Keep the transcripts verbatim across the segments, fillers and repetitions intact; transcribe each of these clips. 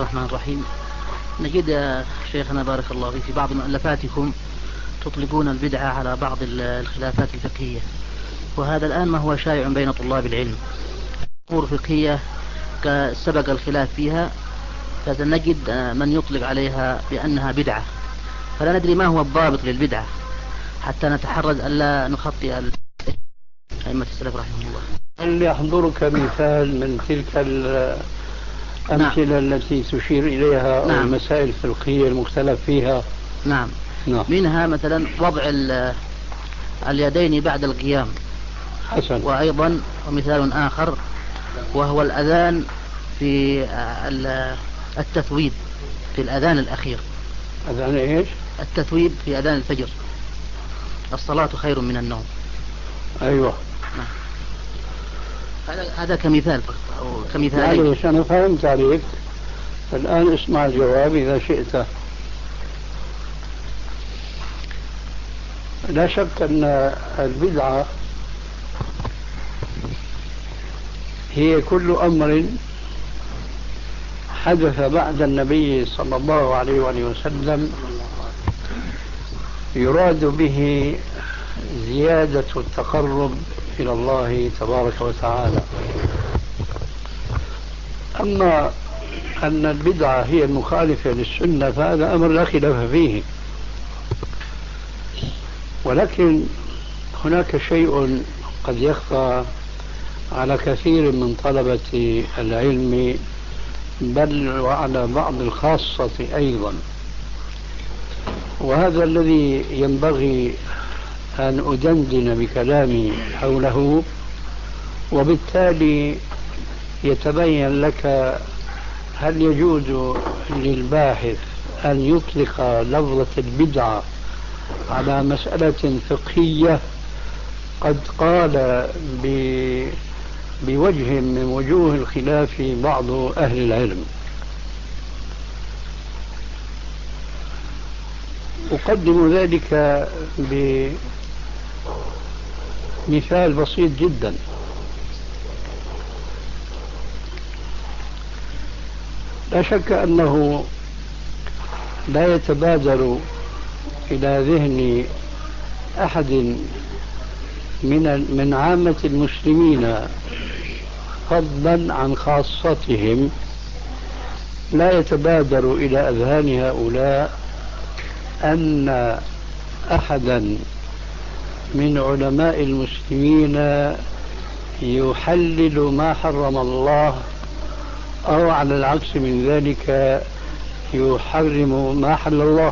الرحمن الرحيم. نجد يا شيخنا بارك الله فيك في بعض مؤلفاتكم تطلقون البدعة على بعض الخلافات الفقهية، وهذا الآن ما هو شائع بين طلاب العلم. أمور فقهية سبق الخلاف فيها فنجد من يطلق عليها بأنها بدعة، فلا ندري ما هو الضابط للبدعة حتى نتحرز ألا نخطئ أئمة السلف رحمه الله. هل يحضرك مثال من تلك الأمثلة نعم. التي تشير إليها نعم. المسائل الفقهية المختلف فيها؟ نعم. نعم منها مثلا وضع اليدين بعد القيام. حسن. وأيضا مثال آخر وهو الأذان في التثويب في الأذان الأخير. أذان إيش؟ التثويب في أذان الفجر، الصلاة خير من النوم. أيوة. نعم. هذا هذا كمثال أو كمثال. معلش أنا فهمت عليك، الآن اسمع الجواب إذا شئت. لا شك أن البدعة هي كل أمر حدث بعد النبي صلى الله عليه وآله وسلم يراد به زيادة التقرب إلى الله تبارك وتعالى. أما أن البدعة هي المخالفة للسنة فهذا أمر لا خلاف فيه، ولكن هناك شيء قد يخفى على كثير من طلبة العلم بل وعلى بعض الخاصة أيضا، وهذا الذي ينبغي أن أدندن بكلامي حوله، وبالتالي يتبين لك هل يجوز للباحث أن يطلق لفظة البدعة على مسألة فقهية قد قال بوجه من وجوه الخلاف بعض أهل العلم. أقدم ذلك بمثال بسيط جدا. لا شك أنه لا يتبادر إلى ذهن أحد من من عامة المسلمين فضلا عن خاصتهم، لا يتبادر إلى أذهان هؤلاء أن أحدا من علماء المسلمين يحلل ما حرم الله أو على العكس من ذلك يحرم ما حل الله.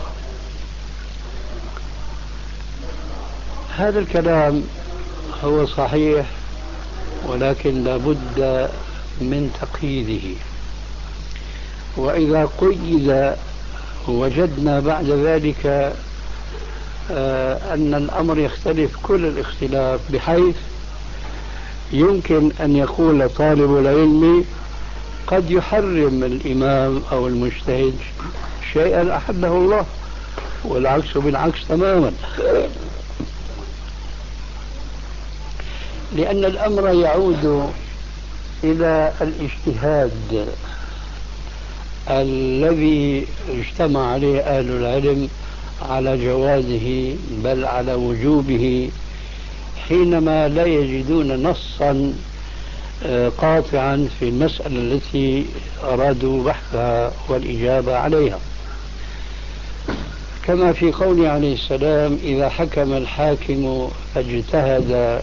هذا الكلام هو صحيح، ولكن لابد من تقييده، وإذا قيد وجدنا بعد ذلك آه أن الأمر يختلف كل الاختلاف، بحيث يمكن أن يقول طالب العلم قد يحرم الإمام أو المجتهد شيئا أحله الله، والعكس بالعكس تماما، لأن الأمر يعود إلى الاجتهاد الذي اجتمع عليه أهل العلم على جوازه بل على وجوبه، حينما لا يجدون نصا قاطعا في المسألة التي أرادوا بحثها والإجابة عليها، كما في قوله عليه السلام: إذا حكم الحاكم فاجتهد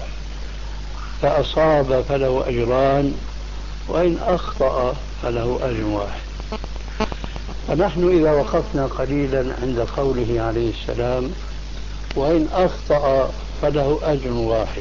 فأصاب فله أجران وإن أخطأ فله أجر واحد. فنحن إذا وقفنا قليلا عند قوله عليه السلام: وإن أخطأ فله أجر واحد،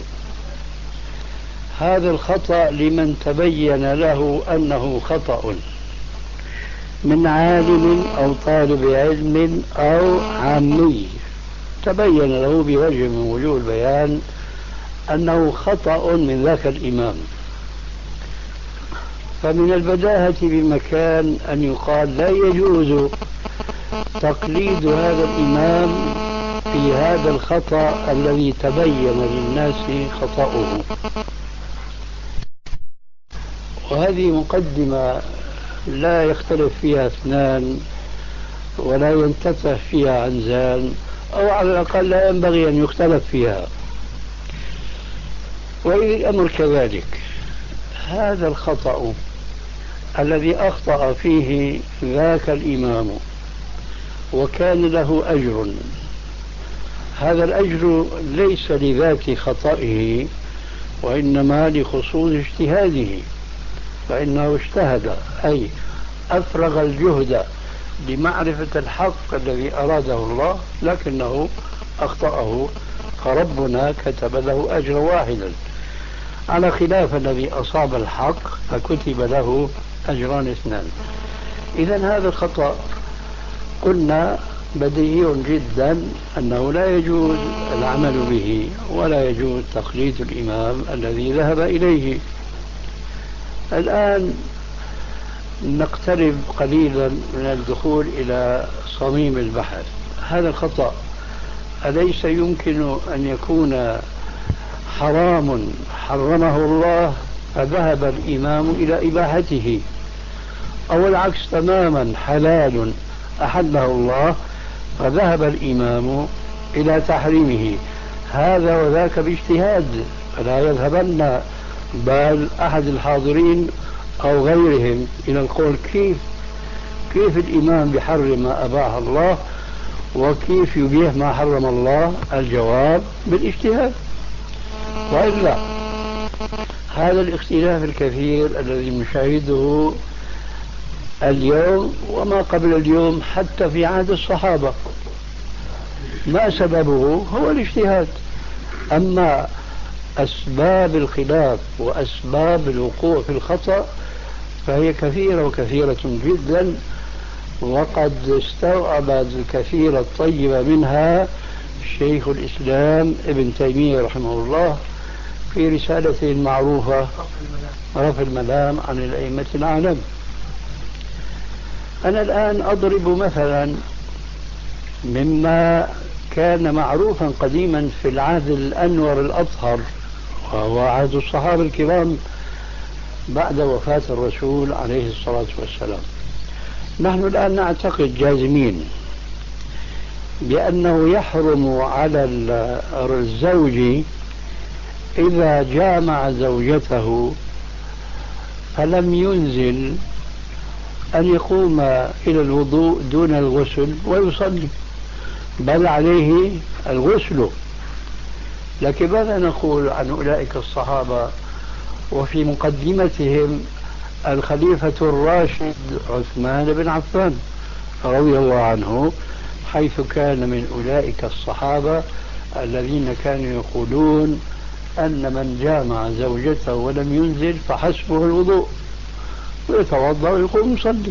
هذا الخطأ لمن تبين له أنه خطأ من عالم أو طالب علم أو عامي، تبين له بوجه من وجوه البيان أنه خطأ من ذاك الإمام، فمن البداهة بمكان أن يقال لا يجوز تقليد هذا الإمام في هذا الخطأ الذي تبين للناس خطأه. وهذه مقدمة لا يختلف فيها اثنان ولا ينتفه فيها عنزان، أو على الأقل لا ينبغي أن يختلف فيها. وإذا الأمر كذلك، هذا الخطأ الذي أخطأ فيه ذاك الإمام وكان له أجر، هذا الأجر ليس لذات خطئه وإنما لخصوص اجتهاده، فإنه اجتهد أي أفرغ الجهد لمعرفة الحق الذي أراده الله، لكنه أخطأه، فربنا كتب له أجر واحدا، على خلاف الذي أصاب الحق فكتب له أجران اثنان. إذن هذا الخطأ قلنا بديهي جدا أنه لا يجوز العمل به ولا يجوز تقليد الإمام الذي ذهب إليه. الآن نقترب قليلا من الدخول إلى صميم البحث. هذا الخطأ أليس يمكن أن يكون حرام حرمه الله فذهب الإمام إلى إباحته، أو العكس تماما حلال أحله الله فذهب الإمام إلى تحريمه؟ هذا وذاك باجتهاد، فلا يذهبن بال أحد الحاضرين أو غيرهم إلى القول كيف كيف الإمام بحرم ما أباح الله وكيف يبيح ما حرم الله. الجواب بالاجتهاد. وإلا هذا الاختلاف الكثير الذي نشاهده اليوم وما قبل اليوم حتى في عهد الصحابة، ما سببه؟ هو الاجتهاد. أما أسباب الخلاف وأسباب الوقوع في الخطأ فهي كثيرة وكثيرة جدا، وقد استوعب الكثير الطيب منها شيخ الإسلام ابن تيمية رحمه الله في رسالته المعروفة رفع الملام عن الأئمة الأعلام. أنا الآن أضرب مثلا مما كان معروفا قديما في العهد الأنور الأطهر، وهو عهد الصحابة الكرام بعد وفاة الرسول عليه الصلاة والسلام. نحن الآن نعتقد جازمين بأنه يحرم على الزوج إذا جامع زوجته فلم ينزل أن يقوم إلى الوضوء دون الغسل ويصلي، بل عليه الغسل. لكن ماذا نقول عن أولئك الصحابة وفي مقدمتهم الخليفة الراشد عثمان بن عفان رضي الله عنه، حيث كان من أولئك الصحابة الذين كانوا يقولون أن من جامع زوجته ولم ينزل فحسبه الوضوء ويتوضأ ويقوم يصلي.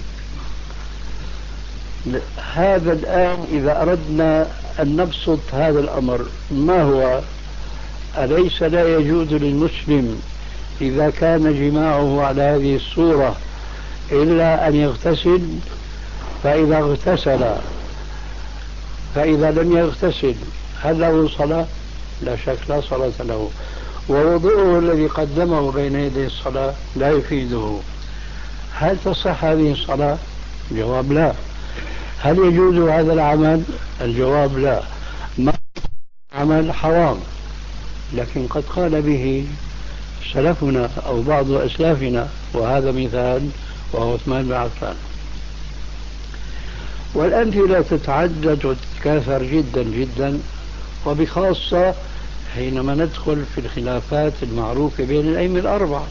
هذا الآن إذا أردنا أن نبسط هذا الأمر، ما هو؟ أليس لا يجوز للمسلم إذا كان جماعه على هذه الصورة إلا أن يغتسل؟ فإذا اغتسل فإذا لم يغتسل هل له صلاة؟ لا شك لا صلاة له، ووضوءه الذي قدمه بين يدي الصلاة لا يفيده. هل تصح هذه الصلاة؟ الجواب لا. هل يجوز هذا العمل؟ الجواب لا. ما عمل حرام، لكن قد قال به سلفنا أو بعض أسلافنا، وهذا مثال وهو عثمان بن عفان. والأمثلة تتعدد وتتكاثر جدا جدا، وبخاصة حينما ندخل في الخلافات المعروفة بين الأئمة الأربعة.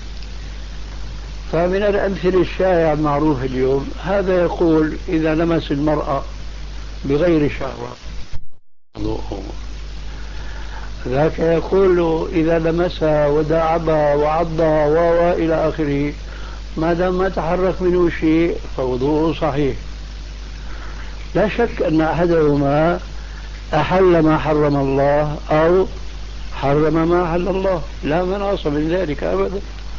فمن الأمثلة الشائعة المعروفة اليوم هذا يقول إذا لمس المرأة بغير شهوة وضوءه، ذاك يقول إذا لمسها وداعبها وعضها وإلى آخره ما دام ما تحرك منه شيء فوضوءه صحيح. لا شك أن أحدهما أحل ما حرم الله أو حرم ما أحل الله، لا مناص من ذلك أبدا.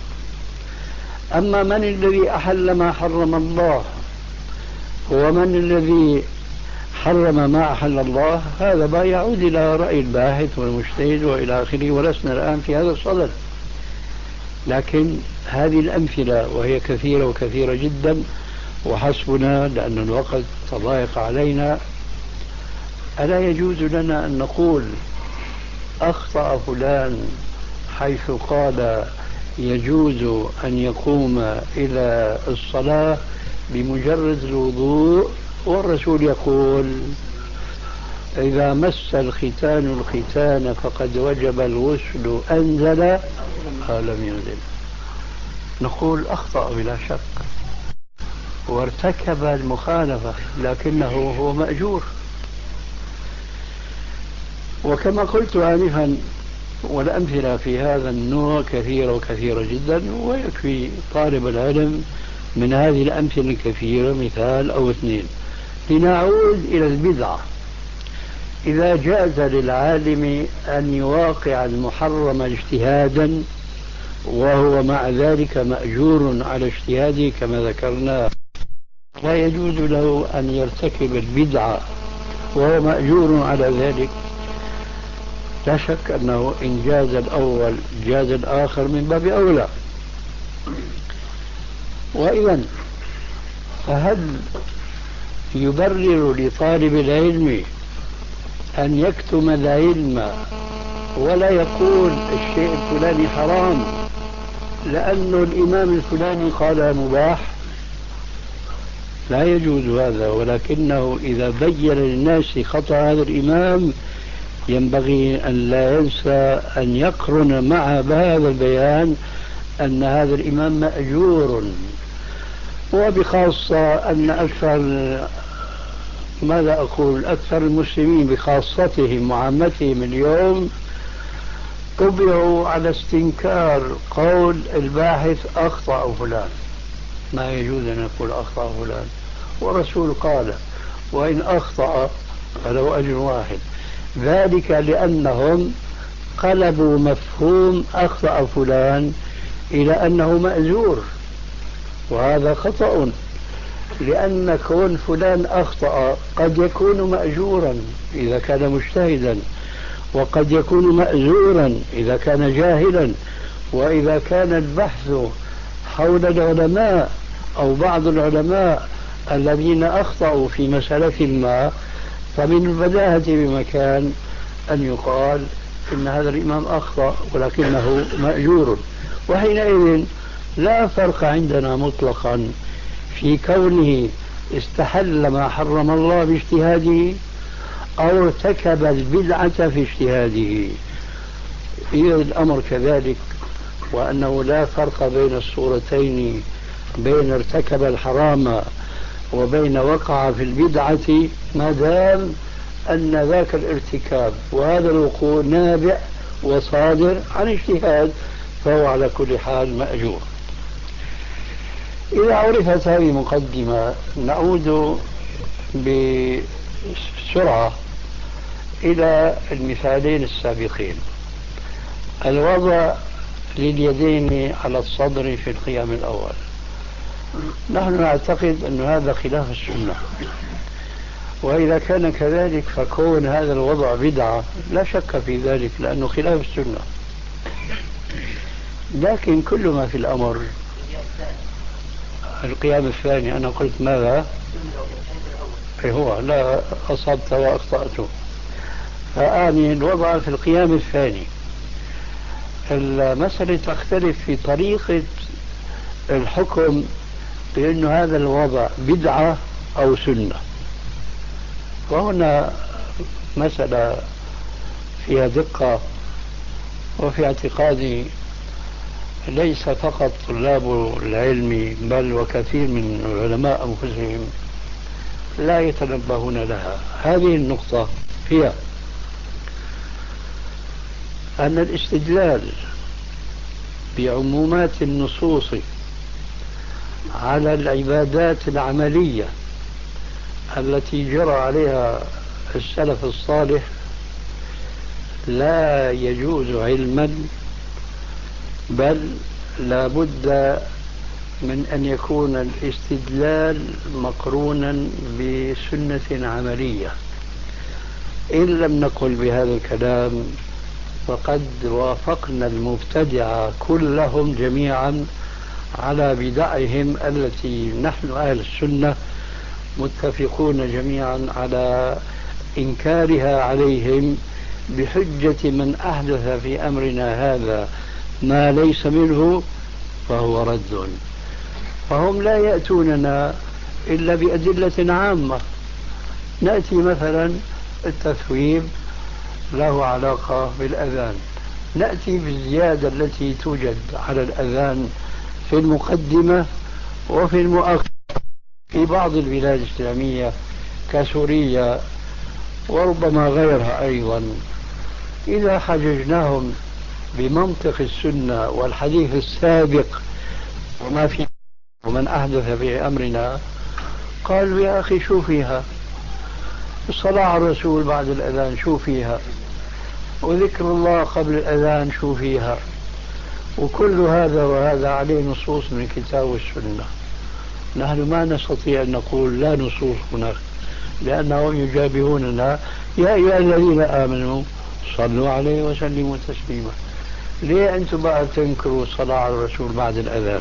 أما من الذي أحل ما حرم الله ومن الذي حرم ما أحل الله، هذا ما يعود إلى رأي الباحث والمجتهد وإلى آخره، ولسنا الآن في هذا الصدد. لكن هذه الأمثلة وهي كثيرة وكثيرة جدا وحسبنا لأن الوقت تضايق علينا. ألا يجوز لنا أن نقول أخطأ فلان حيث قال يجوز أن يقوم إلى الصلاة بمجرد الوضوء، والرسول يقول إذا مس الختان الختان فقد وجب الغسل أنزل أو لم ينزل؟ نقول أخطأ بلا شك وارتكب المخالفة لكنه هو مأجور. وكما قلت آنفا والأمثلة في هذا النوع كثيرة وكثيرة جدا، ويكفي طالب العلم من هذه الأمثلة الكثيرة مثال أو اثنين. لنعود إلى البدعة. إذا جاز للعالم أن يواقع المحرم اجتهادا وهو مع ذلك مأجور على اجتهاده كما ذكرنا، لا يجوز له أن يرتكب البدعة وهو مأجور على ذلك؟ لا شك أنه إن جاز الأول جاز الآخر من باب أولى. وإذا فهل يبرر لطالب العلم أن يكتم العلم ولا يقول الشيء الفلاني حرام لأنه الإمام الفلاني قال مباح؟ لا يجوز هذا. ولكنه إذا بين للناس خطأ هذا الإمام ينبغي أن لا ينسى أن يقرن مع هذا البيان أن هذا الإمام مأجور، وبخاصة أن أكثر ماذا أقول أكثر المسلمين بخاصتهم وعامتهم اليوم طبعوا على استنكار قول الباحث أخطأ فلان. ما يجوز أن نقول أخطأ فلان، والرسول قال وإن أخطأ فله أجر واحد. ذلك لأنهم قلبوا مفهوم أخطأ فلان إلى أنه مأجور، وهذا خطأ، لأن كون فلان أخطأ قد يكون مأجورا إذا كان مجتهدا، وقد يكون مأجورا إذا كان جاهلا. وإذا كان البحث حول العلماء أو بعض العلماء الذين أخطأوا في مسألة ما، فمن البداهة بمكان أن يقال إن هذا الإمام أخطأ ولكنه مأجور. وحينئذ لا فرق عندنا مطلقا في كونه استحل ما حرم الله باجتهاده أو ارتكب البدعة في اجتهاده. إذا الأمر كذلك، وأنه لا فرق بين الصورتين، بين ارتكب الحرام وبين وقع في البدعة، ما دام أن ذاك الارتكاب وهذا الوقوع نابع وصادر عن اجتهاد فهو على كل حال مأجور. إذا عرفت هذه المقدمة نعود بسرعة إلى المثالين السابقين. الوضع لليدين على الصدر في القيام الأول، نحن نعتقد أن هذا خلاف السنة، وإذا كان كذلك فكون هذا الوضع بدعة لا شك في ذلك لأنه خلاف السنة. لكن كل ما في الأمر القيام الثاني. أنا قلت ماذا؟ أي هو لا أصبت وأخطأت، فأعني الوضع في القيام الثاني. المسألة تختلف في طريقة الحكم بأن هذا الوضع بدعة أو سنة، وهنا مسألة فيها دقة، وفي اعتقادي ليس فقط طلاب العلم بل وكثير من العلماء أنفسهم لا يتنبهون لها. هذه النقطة هي أن الاستدلال بعمومات النصوص على العبادات العملية التي جرى عليها السلف الصالح لا يجوز علما، بل لا بد من أن يكون الاستدلال مقرونا بسنة عملية. إن لم نقل بهذا الكلام فقد وافقنا المبتدعة كلهم جميعا على بدعهم التي نحن أهل السنة متفقون جميعا على إنكارها عليهم بحجة من أحدث في أمرنا هذا ما ليس منه فهو رد. فهم لا يأتوننا إلا بأدلة عامة. نأتي مثلا التثويب له علاقة بالأذان، نأتي بالزيادة التي توجد على الأذان في المقدمة وفي المؤخر في بعض البلاد الإسلامية كسوريا وربما غيرها أيضا. إذا حججناهم بمنطق السنة والحديث السابق وما في ومن أحدث في أمرنا، قالوا يا أخي شو فيها الصلاة على الرسول بعد الأذان شو فيها، وذكر الله قبل الأذان شو فيها، وكل هذا وهذا عليه نصوص من الكتاب والسنة. نحن ما نستطيع أن نقول لا نصوص هناك، لأنهم يجابهوننا يا أيها الذين آمنوا صلوا عليه وسلموا تسليما. ليه أنتم بقى تنكروا الصلاة على الرسول بعد الأذان؟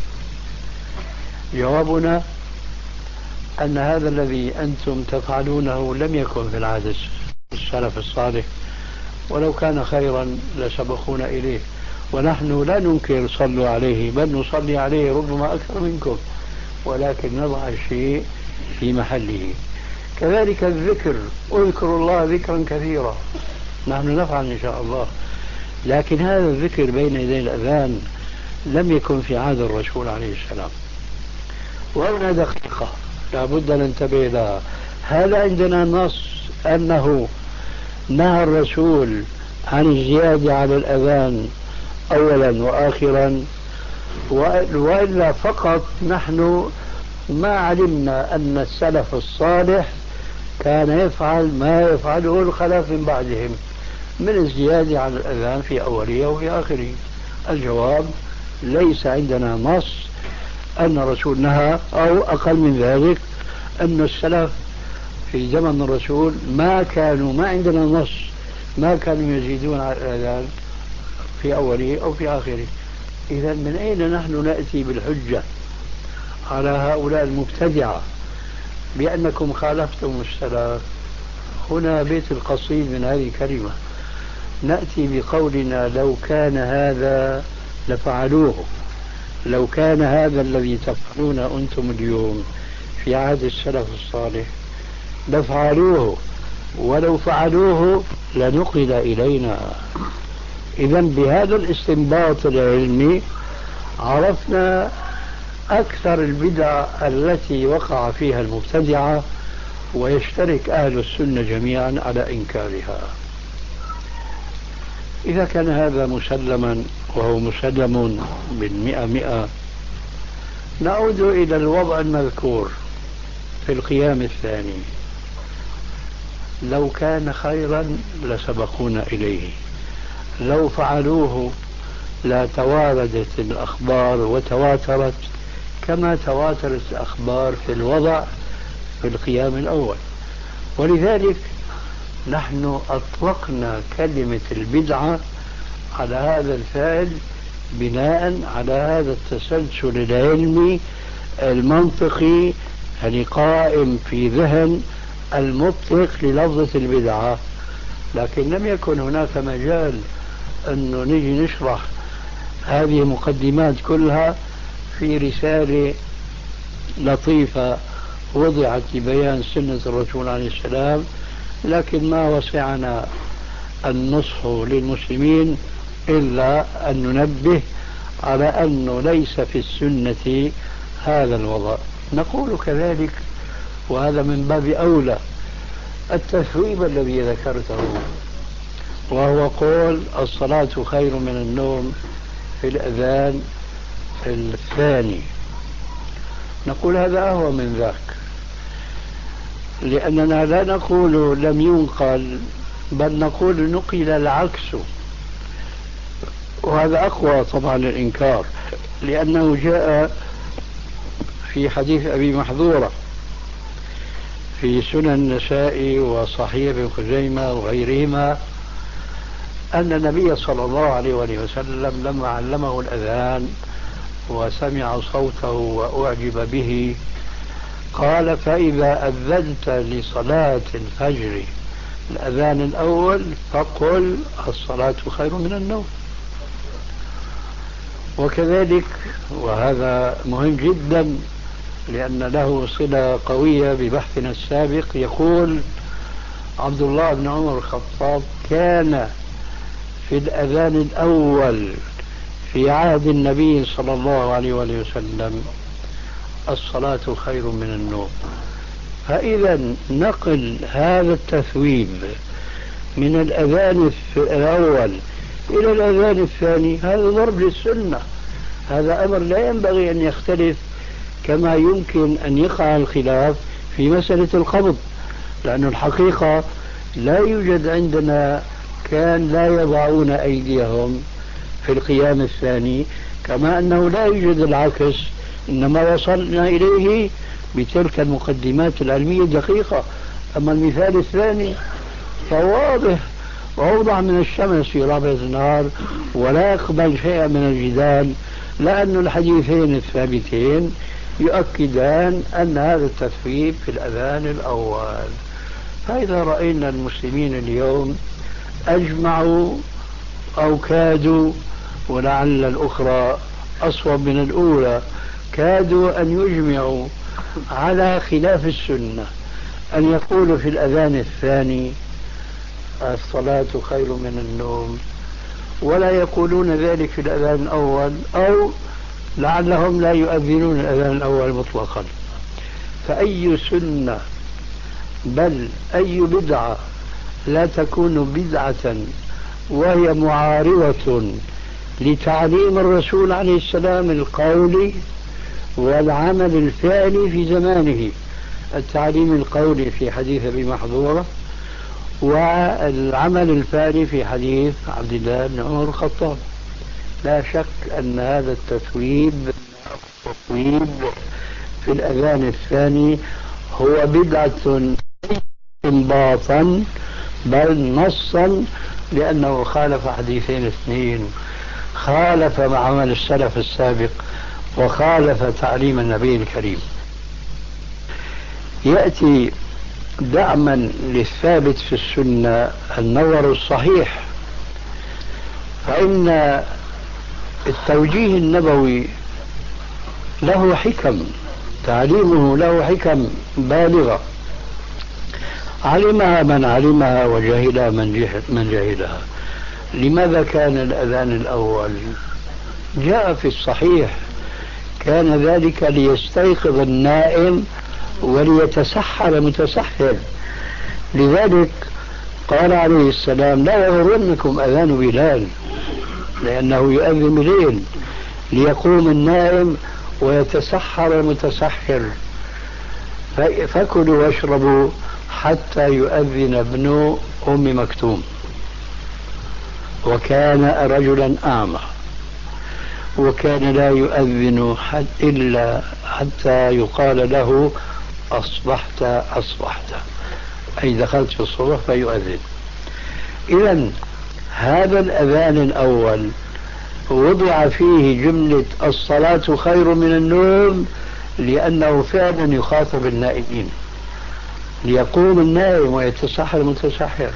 جوابنا أن هذا الذي أنتم تفعلونه لم يكن في العهد السلف الصالح، ولو كان خيرا لسبقونا إليه، ونحن لا ننكر صلوا عليه، بل نصلي عليه ربما أكثر منكم، ولكن نضع الشيء في محله. كذلك الذكر، اذكروا الله ذكرا كثيرا، نحن نفعل إن شاء الله، لكن هذا الذكر بين يدي الأذان لم يكن في عهد الرسول عليه السلام. وهنا دقيقة لابد أن ننتبه لها. هل عندنا نص أنه نهى الرسول عن الزيادة على الأذان أولا وآخرا، وإلا فقط نحن ما علمنا أن السلف الصالح كان يفعل ما يفعله الخلف من بعدهم من الزيادة على الأذان في أوله وفي آخره؟ الجواب ليس عندنا نص أن الرسول نهى، أو أقل من ذلك أن السلف في زمن الرسول ما كانوا، ما عندنا نص ما كانوا يزيدون على الأذان في أوله أو في آخره. إذا من أين نحن نأتي بالحجة على هؤلاء المبتدعة بأنكم خالفتم السلف؟ هنا بيت القصيد من هذه الكلمة، نأتي بقولنا لو كان هذا لفعلوه، لو كان هذا الذي تفعلون أنتم اليوم في عهد السلف الصالح لفعلوه، ولو فعلوه لنقل إلينا. إذا بهذا الاستنباط العلمي عرفنا أكثر البدع التي وقع فيها المبتدعة، ويشترك أهل السنة جميعا على إنكارها. إذا كان هذا مسلما، وهو مسلم بالمئة مئة، نعود إلى الوضع المذكور في القيام الثاني. لو كان خيرا لسبقونا إليه، لو فعلوه لا تواردت الأخبار وتواترت كما تواترت الأخبار في الوضع في القيام الأول. ولذلك نحن أطلقنا كلمة البدعة على هذا الفعل بناء على هذا التسلسل العلمي المنطقي يعني قائم في ذهن المطلق للفظة البدعة. لكن لم يكن هناك مجال أنه نجي نشرح هذه المقدمات كلها في رسالة لطيفة وضعت لبيان سنة الرسول عليه السلام، لكن ما وسعنا النصح للمسلمين إلا أن ننبه على أنه ليس في السنة هذا الوضع. نقول كذلك، وهذا من باب أولى، التثويب الذي ذكرته وهو قول الصلاة خير من النوم في الأذان الثاني، نقول هذا أهوى من ذاك، لأننا لا نقول لم ينقل، بل نقول نقل العكس، وهذا أقوى طبعا الإنكار، لأنه جاء في حديث أبي محذورة في سنن النسائي وصحيح ابن خزيمة وغيرهما أن النبي صلى الله عليه وسلم لما علمه الأذان وسمع صوته وأعجب به، قال: فإذا أذنت لصلاة الفجر الأذان الأول فقل الصلاة خير من النوم. وكذلك، وهذا مهم جدا لأن له صلة قوية ببحثنا السابق، يقول عبد الله بن عمر الخطاب: كان في الأذان الأول في عهد النبي صلى الله عليه وسلم الصلاة خير من النوم. فإذا نقل هذا التثويب من الأذان الأول إلى الأذان الثاني هذا ضرب للسنة، هذا أمر لا ينبغي أن يختلف، كما يمكن أن يقع الخلاف في مسألة القبض، لأن الحقيقة لا يوجد عندنا كان لا يضعون أيديهم في القيام الثاني، كما أنه لا يوجد العكس، إنما وصلنا إليه بتلك المقدمات العلمية الدقيقة. أما المثال الثاني فواضح وأوضح من الشمس في رابعة النهار، ولا يقبل شيئا من الجدال، لأن الحديثين الثابتين يؤكدان أن هذا التثويب في الأذان الأول. فإذا رأينا المسلمين اليوم أجمعوا أو كادوا، ولعل الأخرى أصوب من الأولى، كادوا أن يجمعوا على خلاف السنة، أن يقولوا في الأذان الثاني الصلاة خير من النوم، ولا يقولون ذلك في الأذان الأول، أو لعلهم لا يؤذنون الأذان الأول مطلقا. فأي سنة بل أي بدعة لا تكون بدعة وهي معارضة لتعليم الرسول عليه السلام القولي والعمل الفعلي في زمانه، التعليم القولي في حديث أبي محظورة، والعمل الفعلي في حديث عبد الله بن عمر الخطاب. لا شك أن هذا التثويب التثويب في الأذان الثاني هو بدعة استنباطا بل نصا، لأنه خالف حديثين اثنين، خالف عمل السلف السابق وخالف تعليم النبي الكريم. يأتي دعما للثابت في السنة النظر الصحيح، فإن التوجيه النبوي له حكم، تعليمه له حكم بالغة، علمها من علمها وجهلها من جهلها. لماذا كان الأذان الأول؟ جاء في الصحيح كان ذلك ليستيقظ النائم وليتسحر متسحر. لذلك قال عليه السلام: لا يغرنكم أذان بلال، لأنه يؤذن بليل ليقوم النائم ويتسحر المتسحر، فكلوا واشربوا حتى يؤذن ابن أم مكتوم. وكان رجلا أعمى، وكان لا يؤذن حد إلا حتى يقال له: أصبحت أصبحت، أي دخلت في الصبح فيؤذن. إذن هذا الأذان الأول وضع فيه جملة الصلاة خير من النوم، لأنه فعلا يخاطب النائمين، ليقوم النائم ويتسحر المتسحر.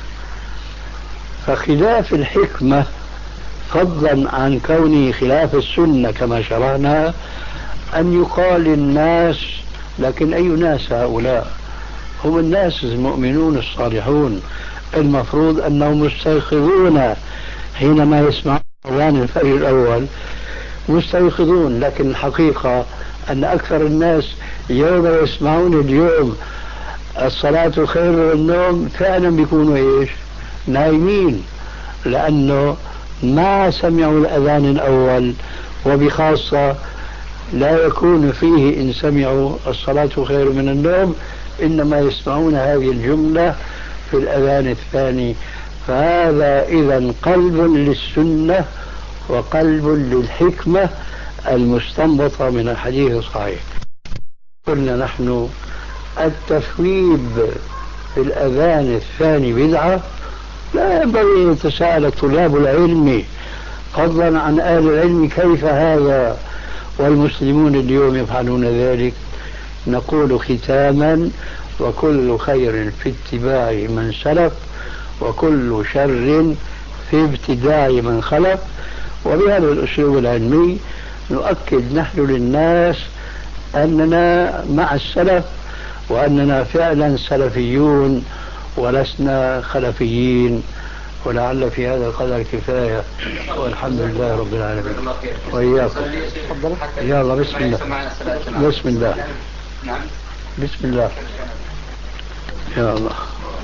فخلاف الحكمة، فضلا عن كونه خلاف السنة كما شرعنا، أن يقال للناس، لكن أي ناس هؤلاء؟ هم الناس المؤمنون الصالحون، المفروض أنهم مستيقظون حينما يسمعون أذان الفجر الأول، مستيقظون. لكن الحقيقة أن أكثر الناس يوم يسمعون اليوم الصلاة خير من النوم فعلا بيكونوا إيش؟ نايمين، لأنه ما سمعوا الأذان الأول، وبخاصة لا يكون فيه إن سمعوا الصلاة خير من النوم، إنما يسمعون هذه الجملة في الأذان الثاني. فهذا إذن قلب للسنة وقلب للحكمة المستنبطة من الحديث الصحيح. قلنا نحن التثويب في الأذان الثاني بدعة، لا ينبغي أن يتساءل طلاب العلم فضلا عن أهل العلم كيف هذا، والمسلمون اليوم يفعلون ذلك. نقول ختاما: وكل خير في اتباع من سلف، وكل شر في ابتداع من خلف. وبهذا الأسلوب العلمي نؤكد نحن للناس أننا مع السلف، وأننا فعلا سلفيون ولسنا خلفيين. ولعل في هذا القدر كفاية، والحمد لله رب العالمين. وإياكم. يلا بسم الله. بسم الله. بسم الله. يا الله.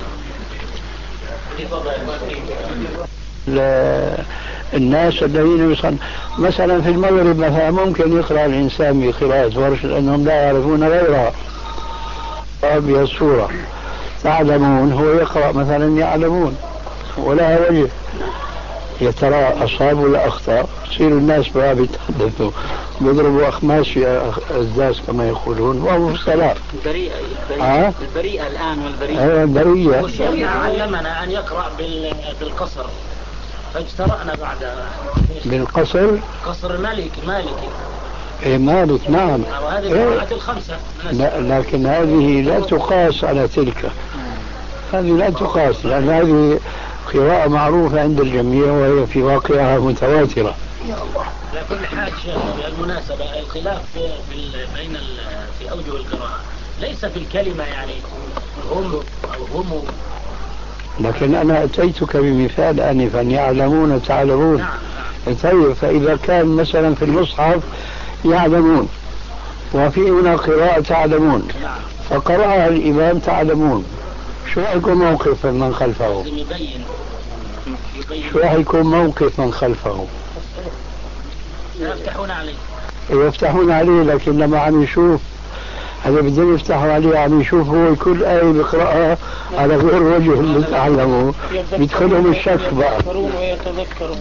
الناس الذين يصنعون مثلا في المغرب مثلا ممكن يقرأ الإنسان بقراءة ورش لأنهم لا يعرفون غيرها بهذه الصورة. تعلمون هو يقرأ مثلا يعلمون ولا وجه. يترى أصاب ولا أخطأ، يصير الناس بها بيتحدثوا بيضربوا أخماس في أزداس كما يقولون، وهو في الصلاة. البريئة البريئة, البريئة الآن والبريئة. أيوة البريئة. والشيخ علمنا أن يقرأ بالقصر، فاجترأنا بعد بالقصر. قصر مالك مالكي. إيه مالك نعم. وهذه القراءات الخمسة. لا لكن هذه لا تقاس على تلك. هذه لا تقاس لأن هذه قراءة معروفة عند الجميع وهي في واقعها متواترة. على كل حال شيخ بالمناسبة الخلاف بين في أوجه القراءة ليس في الكلمة، يعني هم أو هم. لكن أنا أتيتك بمثال آنفا: يعلمون تعلمون. نعم. طيب فإذا كان مثلا في المصحف يعلمون وفي هنا قراءة تعلمون فقرأها الإمام تعلمون، شو يكون موقف من خلفه؟ شو يكون موقف من خلفه؟ يفتحون عليه يفتحون عليه، لكن لما عم يشوف هذا بدهم يفتحوا عليه عم يشوف هو كل آية بيقرأها على غير وجه اللي تعلموه، بيدخلهم الشك بقى. ويتذكرون.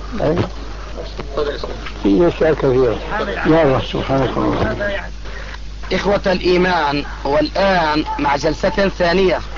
في أشياء كثيرة. يا الله سبحانك اللهم. إخوة الإيمان، والآن مع جلسة ثانية